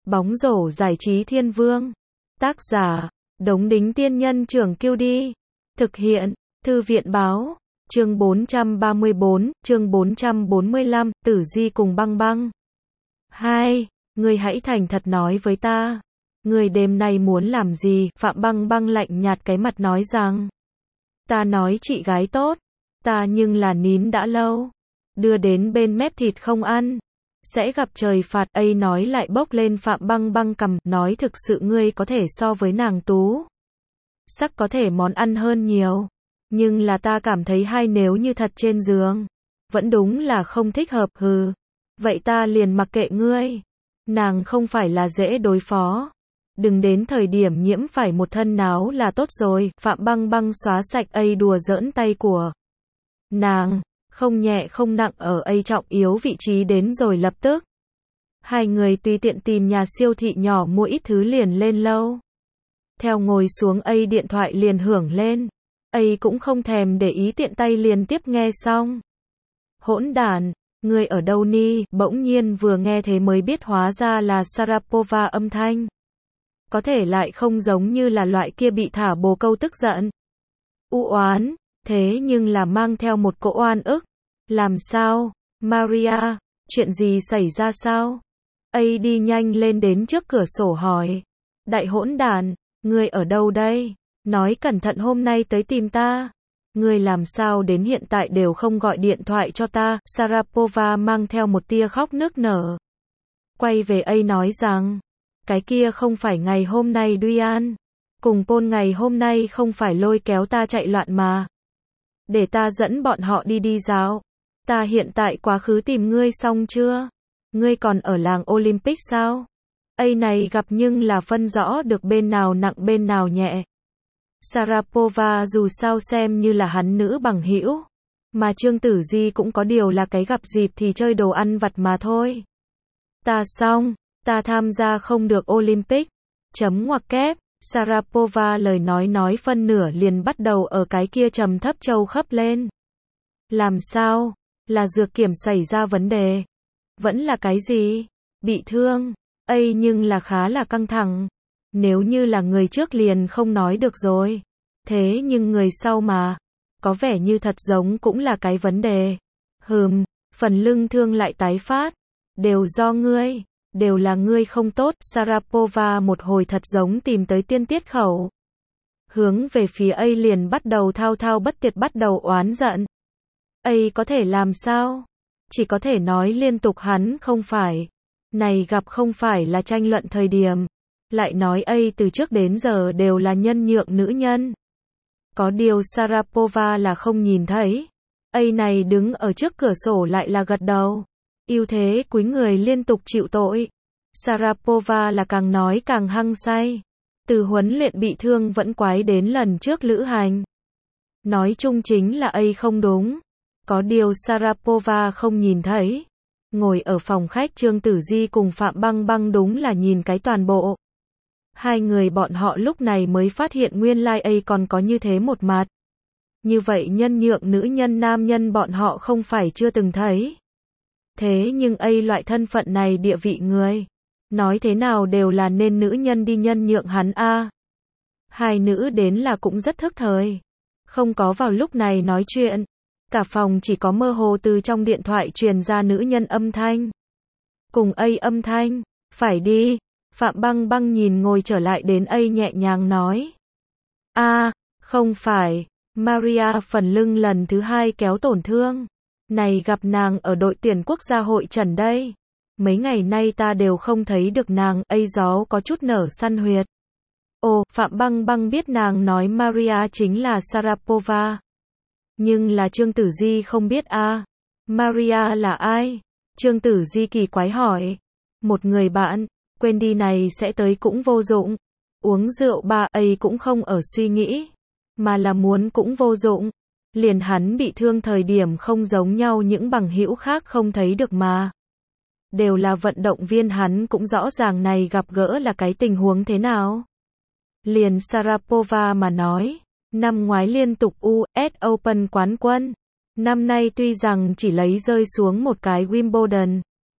Bóng rổ giải trí thiên vương. Tác giả, Đống Đính Tiên Nhân Trưởng Kiêu Đi. Thực hiện, Thư viện Báo. Chương 434, chương 445, Tử Di cùng Băng Băng. 2. Ngươi hãy thành thật nói với ta. Ngươi đêm nay muốn làm gì? Phạm Băng Băng lạnh nhạt cái mặt nói rằng. Ta nói chị gái tốt. Ta nhưng là nín đã lâu. Đưa đến bên mép thịt không ăn. Sẽ gặp trời phạt. Ấy nói lại bốc lên Phạm Băng Băng cằm. Nói thực sự ngươi có thể so với nàng tú. Sắc có thể món ăn hơn nhiều. Nhưng là ta cảm thấy hay nếu như thật trên giường. Vẫn đúng là không thích hợp hừ. Vậy ta liền mặc kệ ngươi. Nàng không phải là dễ đối phó. Đừng đến thời điểm nhiễm phải một thân náo là tốt rồi. Phạm Băng Băng xóa sạch ấy đùa giỡn tay của nàng. Không nhẹ không nặng ở ấy trọng yếu vị trí đến rồi lập tức. Hai người tùy tiện tìm nhà siêu thị nhỏ mua ít thứ liền lên lâu. Theo ngồi xuống ấy điện thoại liền hưởng lên. Ấy cũng không thèm để ý tiện tay liền tiếp nghe xong. Hỗn đản, ngươi ở đâu ni? Bỗng nhiên vừa nghe thế mới biết hóa ra là Sharapova âm thanh. Có thể lại không giống như là loại kia bị thả bồ câu tức giận. U oán, thế nhưng là mang theo một cỗ oan ức. Làm sao? Maria, chuyện gì xảy ra sao? Ấy đi nhanh lên đến trước cửa sổ hỏi. Đại hỗn đản, ngươi ở đâu đây? Nói cẩn thận hôm nay tới tìm ta. Ngươi làm sao đến hiện tại đều không gọi điện thoại cho ta? Sharapova mang theo một tia khóc nức nở. Quay về ấy nói rằng. Cái kia không phải ngày hôm nay Duyan. Cùng Paul ngày hôm nay không phải lôi kéo ta chạy loạn mà. Để ta dẫn bọn họ đi dạo. Ta hiện tại quá khứ tìm ngươi xong chưa? Ngươi còn ở làng Olympic sao? Ấy này gặp nhưng là phân rõ được bên nào nặng bên nào nhẹ. Sharapova dù sao xem như là hắn nữ bằng hữu. Mà Trương Tử Di cũng có điều là cái gặp dịp thì chơi đồ ăn vặt mà thôi. Ta xong, ta tham gia không được Olympic. Chấm ngoặc kép. Sharapova lời nói phân nửa liền bắt đầu ở cái kia trầm thấp trâu khấp lên. Làm sao? Là dược kiểm xảy ra vấn đề? Vẫn là cái gì? Bị thương? Ây nhưng là khá là căng thẳng. Nếu như là người trước liền không nói được rồi. Thế nhưng người sau mà. Có vẻ như thật giống cũng là cái vấn đề. Phần lưng thương lại tái phát. Đều do ngươi. Đều là ngươi không tốt. Sharapova một hồi thật giống tìm tới tiên tiết khẩu. Hướng về phía ấy liền bắt đầu thao bất tuyệt bắt đầu oán giận. Ấy có thể làm sao? Chỉ có thể nói liên tục hắn không phải. Này gặp không phải là tranh luận thời điểm. Lại nói ấy từ trước đến giờ đều là nhân nhượng nữ nhân. Có điều Sharapova là không nhìn thấy. Ấy này đứng ở trước cửa sổ lại là gật đầu. Ưu thế cúi người liên tục chịu tội. Sharapova là càng nói càng hăng say. Từ huấn luyện bị thương vẫn quái đến lần trước lữ hành. Nói chung chính là ấy không đúng. Có điều Sharapova không nhìn thấy. Ngồi ở phòng khách Trương Tử Di cùng Phạm Băng Băng đúng là nhìn cái toàn bộ. Hai người bọn họ lúc này mới phát hiện nguyên lai ấy còn có như thế một mặt. Như vậy nhân nhượng nữ nhân nam nhân bọn họ không phải chưa từng thấy. Thế nhưng ấy loại thân phận này địa vị người. Nói thế nào đều là nên nữ nhân đi nhân nhượng hắn a. Hai nữ đến là cũng rất thức thời. Không có vào lúc này nói chuyện. Cả phòng chỉ có mơ hồ từ trong điện thoại truyền ra nữ nhân âm thanh. Cùng ấy âm thanh. Phải đi. Phạm Băng Băng nhìn ngồi trở lại đến ấy nhẹ nhàng nói. Không phải. Maria phần lưng lần thứ hai kéo tổn thương. Này gặp nàng ở đội tuyển quốc gia hội trần đây. Mấy ngày nay ta đều không thấy được nàng. Ấy gió có chút nở săn huyệt. Ồ, Phạm Băng Băng biết nàng nói Maria chính là Sharapova. Nhưng là Trương Tử Di không biết Maria là ai? Trương Tử Di kỳ quái hỏi. Một người bạn, quên đi này sẽ tới cũng vô dụng. Uống rượu ấy cũng không ở suy nghĩ. Mà là muốn cũng vô dụng. Liền hắn bị thương thời điểm không giống nhau những bằng hữu khác không thấy được mà. Đều là vận động viên hắn cũng rõ ràng này gặp gỡ là cái tình huống thế nào. Liền Sharapova mà nói. Năm ngoái liên tục US Open quán quân. Năm nay tuy rằng chỉ lấy rơi xuống một cái Wimbledon.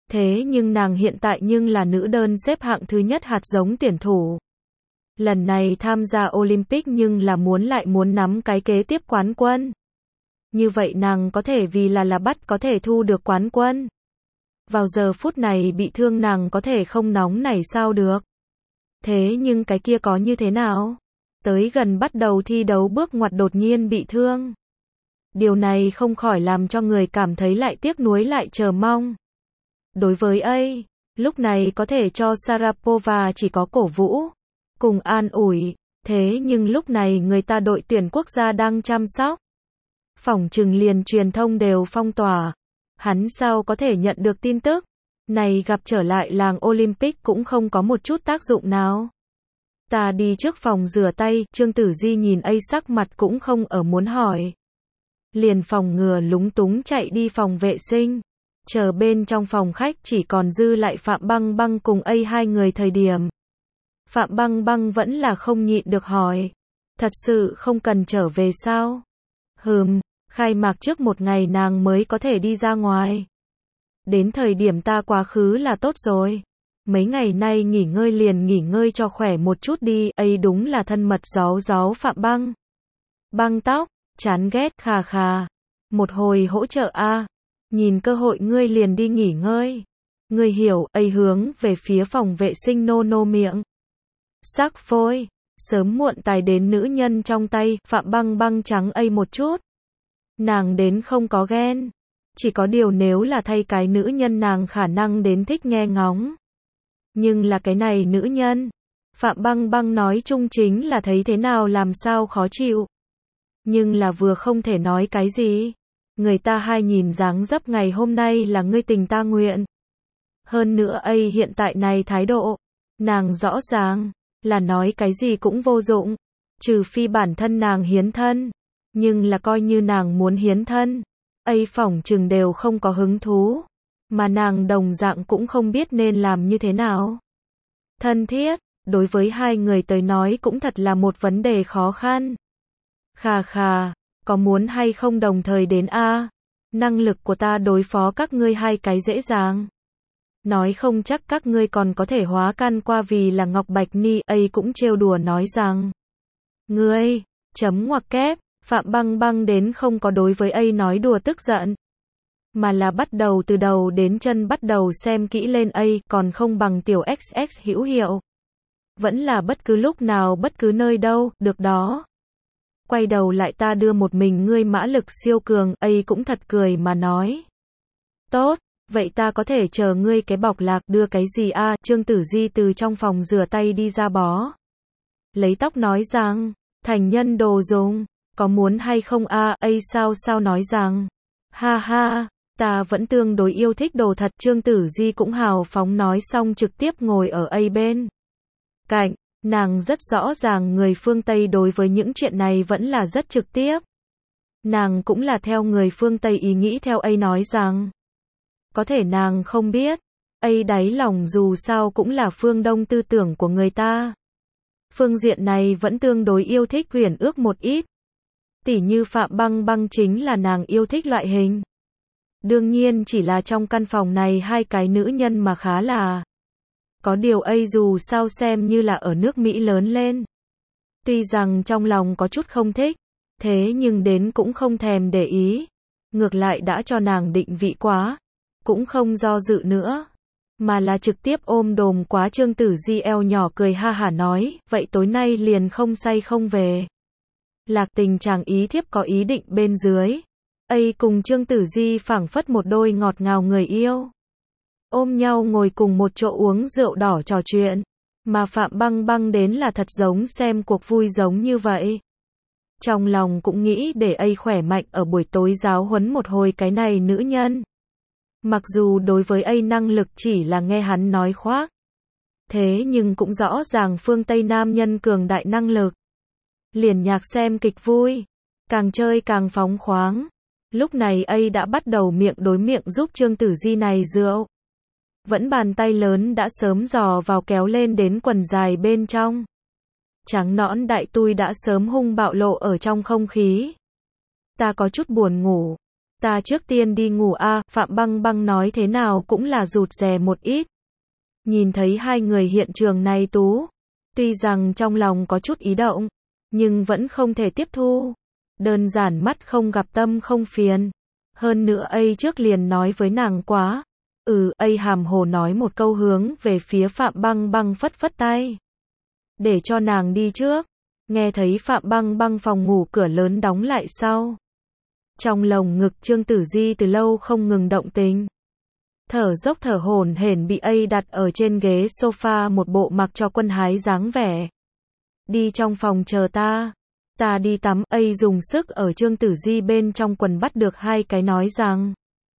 Thế nhưng nàng hiện tại nhưng là nữ đơn xếp hạng thứ nhất hạt giống tuyển thủ. Lần này tham gia Olympic nhưng là muốn nắm cái kế tiếp quán quân. Như vậy nàng có thể vì là bắt có thể thu được quán quân. Vào giờ phút này bị thương nàng có thể không nóng nảy sao được. Thế nhưng cái kia có như thế nào? Tới gần bắt đầu thi đấu bước ngoặt đột nhiên bị thương. Điều này không khỏi làm cho người cảm thấy lại tiếc nuối lại chờ mong. Đối với ấy, lúc này có thể cho Sharapova chỉ có cổ vũ, cùng an ủi, thế nhưng lúc này người ta đội tuyển quốc gia đang chăm sóc. Phỏng chừng liền truyền thông đều phong tỏa. Hắn sao có thể nhận được tin tức? Này gặp trở lại làng Olympic cũng không có một chút tác dụng nào. Ta đi trước phòng rửa tay, Trương Tử Di nhìn ấy sắc mặt cũng không ở muốn hỏi. Liền phòng ngừa lúng túng chạy đi phòng vệ sinh. Chờ bên trong phòng khách chỉ còn dư lại Phạm Băng Băng cùng ấy hai người thời điểm. Phạm Băng Băng vẫn là không nhịn được hỏi. Thật sự không cần trở về sao? Khai mạc trước một ngày nàng mới có thể đi ra ngoài. Đến thời điểm ta quá khứ là tốt rồi. Mấy ngày nay nghỉ ngơi liền nghỉ ngơi cho khỏe một chút đi, ấy đúng là thân mật giấu Phạm Băng. Băng tóc, chán ghét khà khà. Một hồi hỗ trợ a, nhìn cơ hội ngươi liền đi nghỉ ngơi. Ngươi hiểu, ấy hướng về phía phòng vệ sinh nô miệng. Sắc phôi, sớm muộn tài đến nữ nhân trong tay, Phạm Băng Băng trắng ấy một chút. Nàng đến không có ghen. Chỉ có điều nếu là thay cái nữ nhân nàng khả năng đến thích nghe ngóng. Nhưng là cái này nữ nhân. Phạm Băng Băng nói chung chính là thấy thế nào làm sao khó chịu. Nhưng là vừa không thể nói cái gì. Người ta hai nhìn dáng dấp ngày hôm nay là ngươi tình ta nguyện. Hơn nữa ấy hiện tại này thái độ. Nàng rõ ràng là nói cái gì cũng vô dụng. Trừ phi bản thân nàng hiến thân. Nhưng là coi như nàng muốn hiến thân. Ấy phỏng chừng đều không có hứng thú. Mà nàng đồng dạng cũng không biết nên làm như thế nào. Thân thiết, đối với hai người tới nói cũng thật là một vấn đề khó khăn. Khà khà, có muốn hay không đồng thời đến a? Năng lực của ta đối phó các ngươi hai cái dễ dàng. Nói không chắc các ngươi còn có thể hóa can qua vì là Ngọc Bạch Ni, ấy cũng trêu đùa nói rằng. Ngươi, chấm ngoặc kép, Phạm Băng Băng đến không có đối với ấy nói đùa tức giận. Mà là bắt đầu từ đầu đến chân bắt đầu xem kỹ lên ấy, còn không bằng tiểu XX hữu hiệu. Vẫn là bất cứ lúc nào bất cứ nơi đâu, được đó. Quay đầu lại ta đưa một mình ngươi mã lực siêu cường, ấy cũng thật cười mà nói. Tốt, vậy ta có thể chờ ngươi cái bọc lạc đưa cái gì a? Trương Tử Di từ trong phòng rửa tay đi ra bó. Lấy tóc nói rằng, thành nhân đồ dùng, có muốn hay không a? Ấy sao nói rằng, ha ha. Ta vẫn tương đối yêu thích đồ thật. Trương Tử Di cũng hào phóng nói xong trực tiếp ngồi ở ấy bên cạnh. Nàng rất rõ ràng người phương Tây đối với những chuyện này vẫn là rất trực tiếp. Nàng cũng là theo người phương Tây ý nghĩ theo ấy nói rằng. Có thể nàng không biết. Ấy đáy lòng dù sao cũng là phương Đông tư tưởng của người ta. Phương diện này vẫn tương đối yêu thích huyền ước một ít. Tỉ như Phạm Băng Băng chính là nàng yêu thích loại hình. Đương nhiên chỉ là trong căn phòng này hai cái nữ nhân mà khá là. Có điều ấy dù sao xem như là ở nước Mỹ lớn lên. Tuy rằng trong lòng có chút không thích, thế nhưng đến cũng không thèm để ý. Ngược lại đã cho nàng định vị quá, cũng không do dự nữa. Mà là trực tiếp ôm đồm quá. Trương Tử Di eo nhỏ cười ha hả nói, vậy tối nay liền không say không về. Lạc Tình chàng ý thiếp có ý định bên dưới. Ấy cùng Trương Tử Di phảng phất một đôi ngọt ngào người yêu. Ôm nhau ngồi cùng một chỗ uống rượu đỏ trò chuyện. Mà Phạm Băng Băng đến là thật giống xem cuộc vui giống như vậy. Trong lòng cũng nghĩ để ấy khỏe mạnh ở buổi tối giáo huấn một hồi cái này nữ nhân. Mặc dù đối với ấy năng lực chỉ là nghe hắn nói khoác. Thế nhưng cũng rõ ràng phương Tây nam nhân cường đại năng lực. Liền nhạc xem kịch vui. Càng chơi càng phóng khoáng. Lúc này ấy đã bắt đầu miệng đối miệng giúp Trương Tử Di này rượu. Vẫn bàn tay lớn đã sớm dò vào kéo lên đến quần dài bên trong. Trắng nõn đại tui đã sớm hung bạo lộ ở trong không khí. Ta có chút buồn ngủ. Ta trước tiên đi ngủ a, Phạm Băng Băng nói thế nào cũng là rụt rè một ít. Nhìn thấy hai người hiện trường này Tú, tuy rằng trong lòng có chút ý động, nhưng vẫn không thể tiếp thu. Đơn giản mắt không gặp tâm không phiền. Hơn nữa ấy trước liền nói với nàng quá. Ấy hàm hồ nói một câu hướng về phía Phạm Băng Băng phất phất tay. Để cho nàng đi trước. Nghe thấy Phạm Băng Băng phòng ngủ cửa lớn đóng lại sau. Trong lồng ngực Trương Tử Di từ lâu không ngừng động tình. Thở dốc thở hổn hển bị ấy đặt ở trên ghế sofa một bộ mặc cho quân hái dáng vẻ. Đi trong phòng chờ ta. Ta đi tắm, ấy dùng sức ở Trương Tử Di bên trong quần bắt được hai cái nói rằng.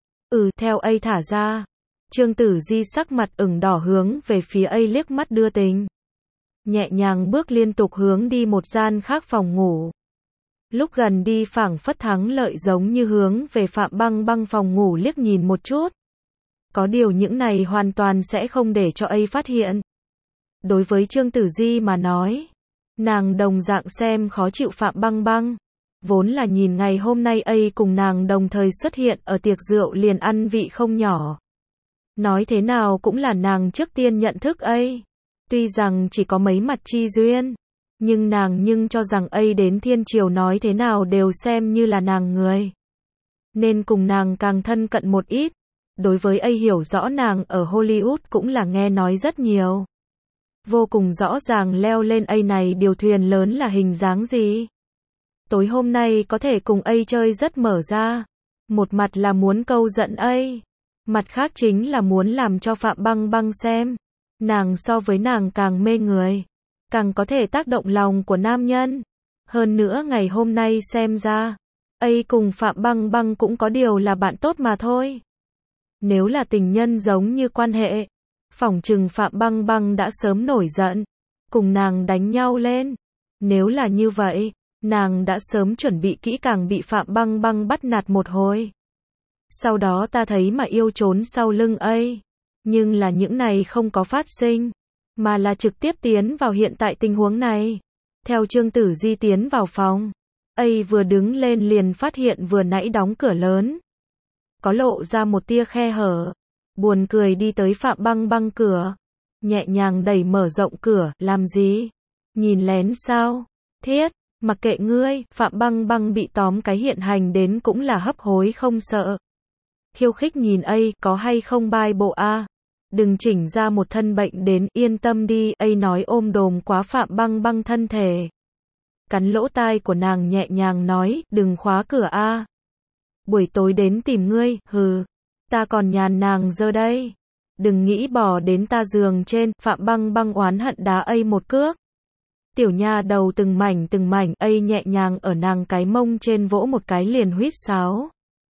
Theo ấy thả ra. Trương Tử Di sắc mặt ửng đỏ hướng về phía ấy liếc mắt đưa tình. Nhẹ nhàng bước liên tục hướng đi một gian khác phòng ngủ. Lúc gần đi phảng phất thắng lợi giống như hướng về Phạm Băng Băng phòng ngủ liếc nhìn một chút. Có điều những này hoàn toàn sẽ không để cho ấy phát hiện. Đối với Trương Tử Di mà nói, nàng đồng dạng xem khó chịu Phạm Băng Băng. Vốn là nhìn ngày hôm nay ấy cùng nàng đồng thời xuất hiện ở tiệc rượu liền ăn vị không nhỏ. Nói thế nào cũng là nàng trước tiên nhận thức ấy. Tuy rằng chỉ có mấy mặt chi duyên, nhưng nàng cho rằng ấy đến thiên triều nói thế nào đều xem như là nàng người. Nên cùng nàng càng thân cận một ít. Đối với ấy hiểu rõ nàng ở Hollywood cũng là nghe nói rất nhiều. Vô cùng rõ ràng leo lên ấy này điều thuyền lớn là hình dáng gì. Tối hôm nay có thể cùng ấy chơi rất mở ra. Một mặt là muốn câu giận ấy. Mặt khác chính là muốn làm cho Phạm Băng Băng xem. Nàng so với nàng càng mê người. Càng có thể tác động lòng của nam nhân. Hơn nữa ngày hôm nay xem ra. Ấy cùng Phạm Băng Băng cũng có điều là bạn tốt mà thôi. Nếu là tình nhân giống như quan hệ. Phỏng chừng Phạm Băng Băng đã sớm nổi giận. Cùng nàng đánh nhau lên. Nếu là như vậy. Nàng đã sớm chuẩn bị kỹ càng bị Phạm Băng Băng bắt nạt một hồi. Sau đó ta thấy mà yêu trốn sau lưng ấy. Nhưng là những này không có phát sinh. Mà là trực tiếp tiến vào hiện tại tình huống này. Theo Trương Tử Di tiến vào phòng. Ấy vừa đứng lên liền phát hiện vừa nãy đóng cửa lớn. Có lộ ra một tia khe hở. Buồn cười đi tới Phạm Băng Băng cửa. Nhẹ nhàng đẩy mở rộng cửa, làm gì? Nhìn lén sao? Thiết, mặc kệ ngươi, Phạm Băng Băng bị tóm cái hiện hành đến cũng là hấp hối không sợ. Khiêu khích nhìn ấy, có hay không bai bộ a? Đừng chỉnh ra một thân bệnh đến, yên tâm đi, ấy nói ôm đồm quá Phạm Băng Băng thân thể. Cắn lỗ tai của nàng nhẹ nhàng nói, đừng khóa cửa a. Buổi tối đến tìm ngươi, hừ. Ta còn nhàn nàng giờ đây. Đừng nghĩ bỏ đến ta giường trên, Phạm Băng Băng oán hận đá ấy một cước. Tiểu nha đầu từng mảnh, ấy nhẹ nhàng ở nàng cái mông trên vỗ một cái liền huýt sáo.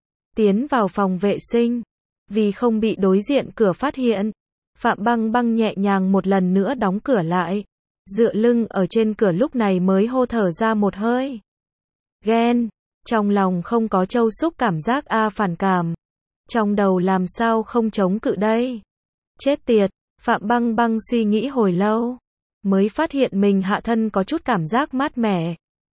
Tiến vào phòng vệ sinh. Vì không bị đối diện cửa phát hiện. Phạm Băng Băng nhẹ nhàng một lần nữa đóng cửa lại. Dựa lưng ở trên cửa lúc này mới hô thở ra một hơi. Ghen. Trong lòng không có trâu xúc cảm giác phản cảm. Trong đầu làm sao không chống cự đây. Chết tiệt. Phạm Băng Băng suy nghĩ hồi lâu. Mới phát hiện mình hạ thân có chút cảm giác mát mẻ.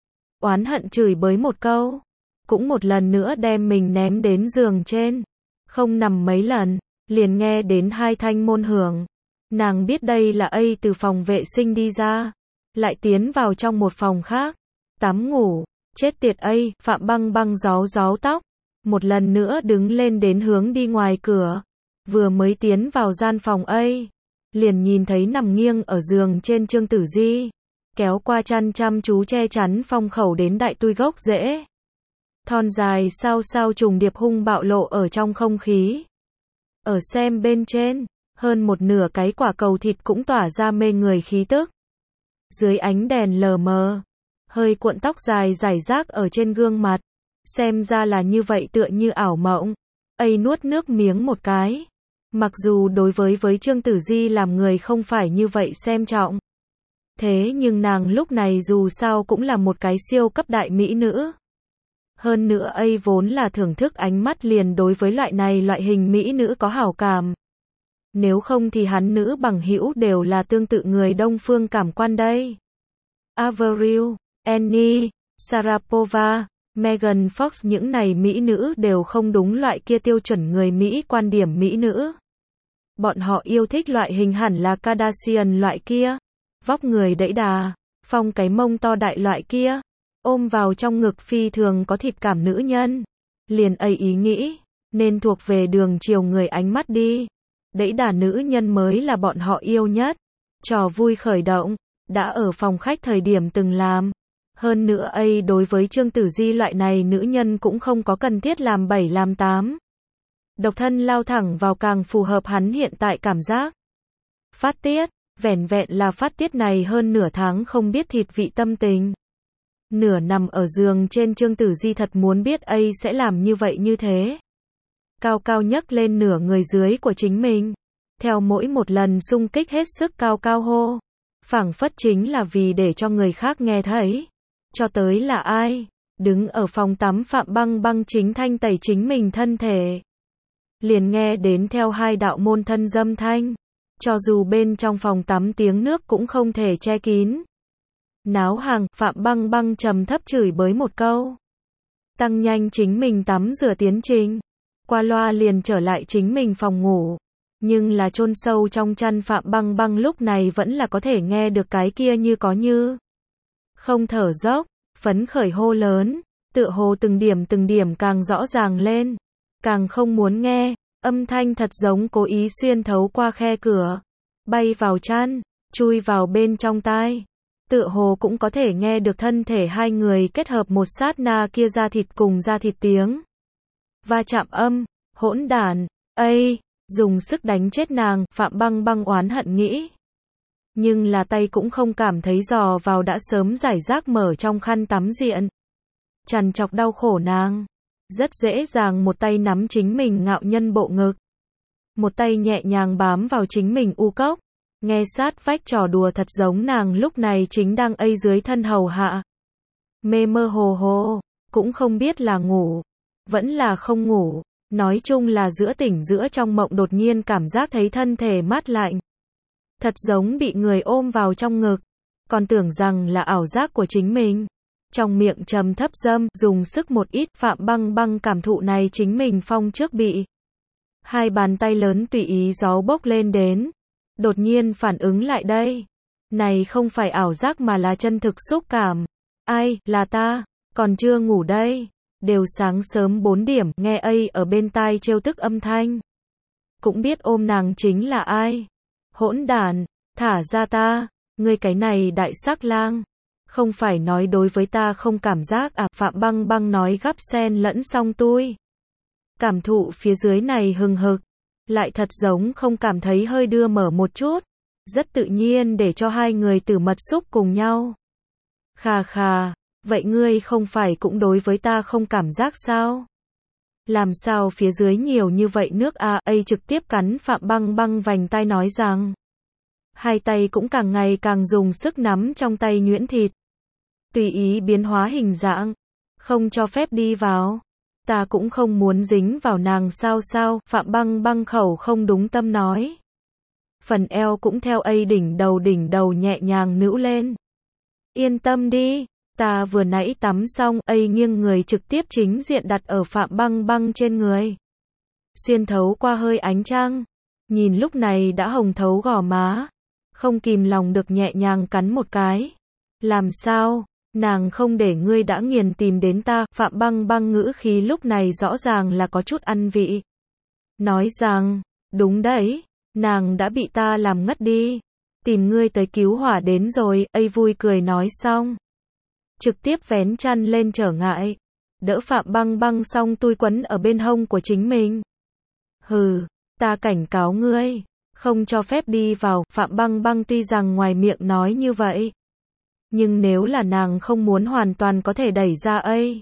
Oán hận chửi bới một câu. Cũng một lần nữa đem mình ném đến giường trên. Không nằm mấy lần. Liền nghe đến hai thanh môn hưởng. Nàng biết đây là ấy từ phòng vệ sinh đi ra. Lại tiến vào trong một phòng khác. Tắm ngủ. Chết tiệt ấy. Phạm Băng Băng ráo tóc. Một lần nữa đứng lên đến hướng đi ngoài cửa. Vừa mới tiến vào gian phòng ấy. Liền nhìn thấy nằm nghiêng ở giường trên Trương Tử Di. Kéo qua chăn chăm chú che chắn phong khẩu đến đại tui gốc rễ. Thon dài sao trùng điệp hung bạo lộ ở trong không khí. Ở xem bên trên, hơn một nửa cái quả cầu thịt cũng tỏa ra mê người khí tức. Dưới ánh đèn lờ mờ, hơi cuộn tóc dài rải rác ở trên gương mặt. Xem ra là như vậy tựa như ảo mộng. Ấy nuốt nước miếng một cái. Mặc dù đối với Trương Tử Di làm người không phải như vậy xem trọng. Thế nhưng nàng lúc này dù sao cũng là một cái siêu cấp đại mỹ nữ. Hơn nữa ấy vốn là thưởng thức ánh mắt liền đối với loại hình mỹ nữ có hảo cảm. Nếu không thì hắn nữ bằng hữu đều là tương tự người Đông phương cảm quan đây. Avril, Annie, Sharapova, Megan Fox những này mỹ nữ đều không đúng loại kia tiêu chuẩn người Mỹ quan điểm mỹ nữ. Bọn họ yêu thích loại hình hẳn là Kardashian loại kia. Vóc người đẫy đà, phong cái mông to đại loại kia. Ôm vào trong ngực phi thường có thịt cảm nữ nhân. Liền ý nghĩ, nên thuộc về đường chiều người ánh mắt đi. Đẫy đà nữ nhân mới là bọn họ yêu nhất. Trò vui khởi động, đã ở phòng khách thời điểm từng làm. Hơn nữa đối với Trương Tử Di loại này nữ nhân cũng không có cần thiết làm 7 làm 8. Độc thân lao thẳng vào càng phù hợp hắn hiện tại cảm giác. Phát tiết, vẻn vẹn là phát tiết này hơn nửa tháng không biết thịt vị tâm tình. Nửa nằm ở giường trên Trương Tử Di thật muốn biết sẽ làm như vậy như thế. Cao cao nhấc lên nửa người dưới của chính mình. Theo mỗi một lần xung kích hết sức cao cao hô. Phảng phất chính là vì để cho người khác nghe thấy. Cho tới là ai? Đứng ở phòng tắm Phạm Băng Băng chính thanh tẩy chính mình thân thể. Liền nghe đến theo hai đạo môn thân dâm thanh. Cho dù bên trong phòng tắm tiếng nước cũng không thể che kín. Náo hàng, Phạm Băng Băng trầm thấp chửi bới một câu. Tăng nhanh chính mình tắm rửa tiến trình. Qua loa liền trở lại chính mình phòng ngủ. Nhưng là chôn sâu trong chăn Phạm Băng Băng lúc này vẫn là có thể nghe được cái kia như có như không thở dốc, phấn khởi hô lớn, tựa hồ từng điểm càng rõ ràng lên, càng không muốn nghe, âm thanh thật giống cố ý xuyên thấu qua khe cửa, bay vào chăn, chui vào bên trong tai. Tựa hồ cũng có thể nghe được thân thể hai người kết hợp một sát na kia da thịt cùng da thịt tiếng. Va chạm âm, hỗn đản, dùng sức đánh chết nàng, Phạm Băng Băng oán hận nghĩ. Nhưng là tay cũng không cảm thấy dò vào đã sớm giải rác mở trong khăn tắm diện. Trằn trọc đau khổ nàng. Rất dễ dàng một tay nắm chính mình ngạo nhân bộ ngực. Một tay nhẹ nhàng bám vào chính mình u cốc. Nghe sát vách trò đùa thật giống nàng lúc này chính đang dưới thân hầu hạ. Mê mơ hồ hồ, cũng không biết là ngủ, vẫn là không ngủ. Nói chung là giữa tỉnh giữa trong mộng đột nhiên cảm giác thấy thân thể mát lạnh. Thật giống bị người ôm vào trong ngực. Còn tưởng rằng là ảo giác của chính mình. Trong miệng trầm thấp dâm, dùng sức một ít, Phạm Băng Băng cảm thụ này chính mình phong trước bị. Hai bàn tay lớn tùy ý gió bốc lên đến. Đột nhiên phản ứng lại đây. Này không phải ảo giác mà là chân thực xúc cảm. Ai, là ta, còn chưa ngủ đây. Đều sáng sớm 4 điểm, nghe ở bên tai trêu tức âm thanh. Cũng biết ôm nàng chính là ai. Hỗn đản, thả ra ta, ngươi cái này đại sắc lang. Không phải nói đối với ta không cảm giác à, Phạm Băng Băng nói gắp sen lẫn xong tui. Cảm thụ phía dưới này hừng hực, lại thật giống không cảm thấy hơi đưa mở một chút. Rất tự nhiên để cho hai người tử mật xúc cùng nhau. Khà khà. Vậy ngươi không phải cũng đối với ta không cảm giác sao? Làm sao phía dưới nhiều như vậy nước trực tiếp cắn Phạm Băng Băng vành tai nói rằng. Hai tay cũng càng ngày càng dùng sức nắm trong tay nhuyễn thịt. Tùy ý biến hóa hình dạng. Không cho phép đi vào. Ta cũng không muốn dính vào nàng sao, Phạm Băng Băng khẩu không đúng tâm nói. Phần eo cũng theo đỉnh đầu nhẹ nhàng nữu lên. Yên tâm đi. Ta vừa nãy tắm xong, nghiêng người trực tiếp chính diện đặt ở Phạm Băng Băng trên người. Xuyên thấu qua hơi ánh trăng. Nhìn lúc này đã hồng thấu gò má. Không kìm lòng được nhẹ nhàng cắn một cái. Làm sao? Nàng không để ngươi đã nghiền tìm đến ta. Phạm Băng Băng ngữ khí lúc này rõ ràng là có chút ăn vị. Nói rằng, đúng đấy, nàng đã bị ta làm ngất đi. Tìm ngươi tới cứu hỏa đến rồi, vui cười nói xong. Trực tiếp vén chăn lên trở ngại. Đỡ Phạm Băng Băng xong tui quấn ở bên hông của chính mình. Hừ, ta cảnh cáo ngươi, không cho phép đi vào. Phạm Băng Băng tuy rằng ngoài miệng nói như vậy, nhưng nếu là nàng không muốn hoàn toàn có thể đẩy ra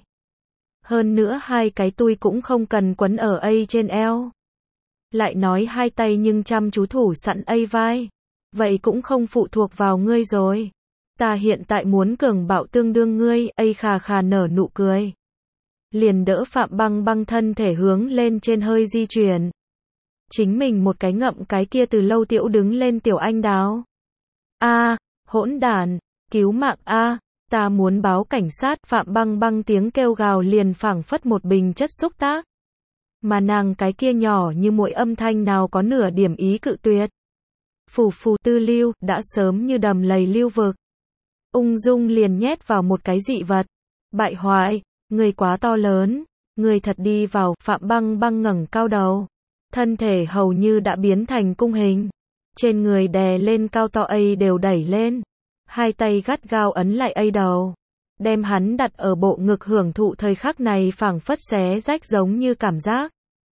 Hơn nữa hai cái tui cũng không cần quấn ở trên eo. Lại nói hai tay nhưng chăm chú thủ sẵn vai. Vậy cũng không phụ thuộc vào ngươi rồi. Ta hiện tại muốn cường bạo tương đương ngươi, khà khà nở nụ cười. Liền đỡ Phạm Băng Băng thân thể hướng lên trên hơi di chuyển. Chính mình một cái ngậm cái kia từ lâu tiểu đứng lên tiểu anh đào. Hỗn đản, cứu mạng Ta muốn báo cảnh sát, Phạm Băng Băng tiếng kêu gào liền phảng phất một bình chất xúc tác. Mà nàng cái kia nhỏ như muội âm thanh nào có nửa điểm ý cự tuyệt. Phù phù tư lưu, đã sớm như đầm lầy lưu vực. Ung dung liền nhét vào một cái dị vật. Bại hoại, người quá to lớn, người thật đi vào, Phạm Băng Băng ngẩng cao đầu. Thân thể hầu như đã biến thành cung hình. Trên người đè lên cao to ấy đều đẩy lên. Hai tay gắt gao ấn lại ấy đầu. Đem hắn đặt ở bộ ngực hưởng thụ thời khắc này phảng phất xé rách giống như cảm giác.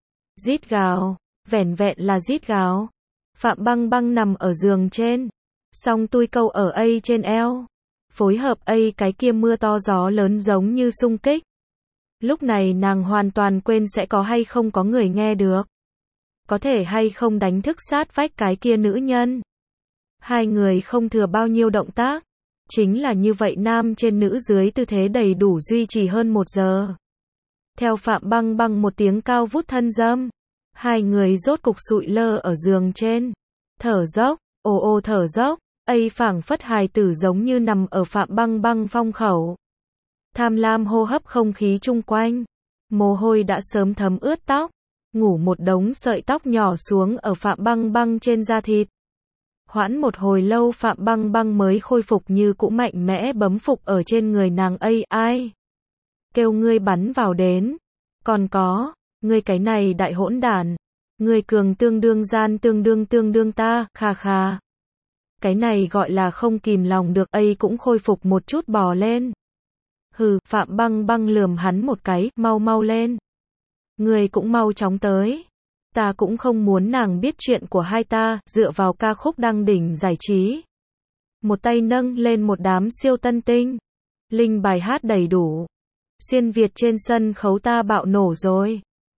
Rít gào, vẻn vẹn là rít gào. Phạm Băng Băng nằm ở giường trên. Song tui câu ở ấy trên eo. Phối hợp ấy cái kia mưa to gió lớn giống như xung kích. Lúc này nàng hoàn toàn quên sẽ có hay không có người nghe được. Có thể hay không đánh thức sát vách cái kia nữ nhân. Hai người không thừa bao nhiêu động tác. Chính là như vậy nam trên nữ dưới tư thế đầy đủ duy trì hơn 1 giờ. Theo Phạm Băng Băng một tiếng cao vút thân dâm. Hai người rốt cục sụi lơ ở giường trên. Thở dốc, ồ ồ thở dốc. Ấy phảng phất hài tử giống như nằm ở Phạm Băng Băng phong khẩu. Tham lam hô hấp không khí chung quanh. Mồ hôi đã sớm thấm ướt tóc. Ngủ một đống sợi tóc nhỏ xuống ở Phạm Băng Băng trên da thịt. Hoãn một hồi lâu Phạm Băng Băng mới khôi phục như cũ mạnh mẽ bấm phục ở trên người nàng ấy. Ai? Kêu ngươi bắn vào đến. Còn có, ngươi cái này đại hỗn đản. Ngươi cường tương đương gian tương đương ta, kha kha. Cái này gọi là không kìm lòng được, ấy cũng khôi phục một chút bò lên. Hừ, Phạm Băng Băng lườm hắn một cái, mau mau lên. Ngươi cũng mau chóng tới. Ta cũng không muốn nàng biết chuyện của hai ta, dựa vào ca khúc đăng đỉnh giải trí. Một tay nâng lên một đám siêu tân tinh. Linh bài hát đầy đủ. Xuyên Việt trên sân khấu ta bạo nổ rồi.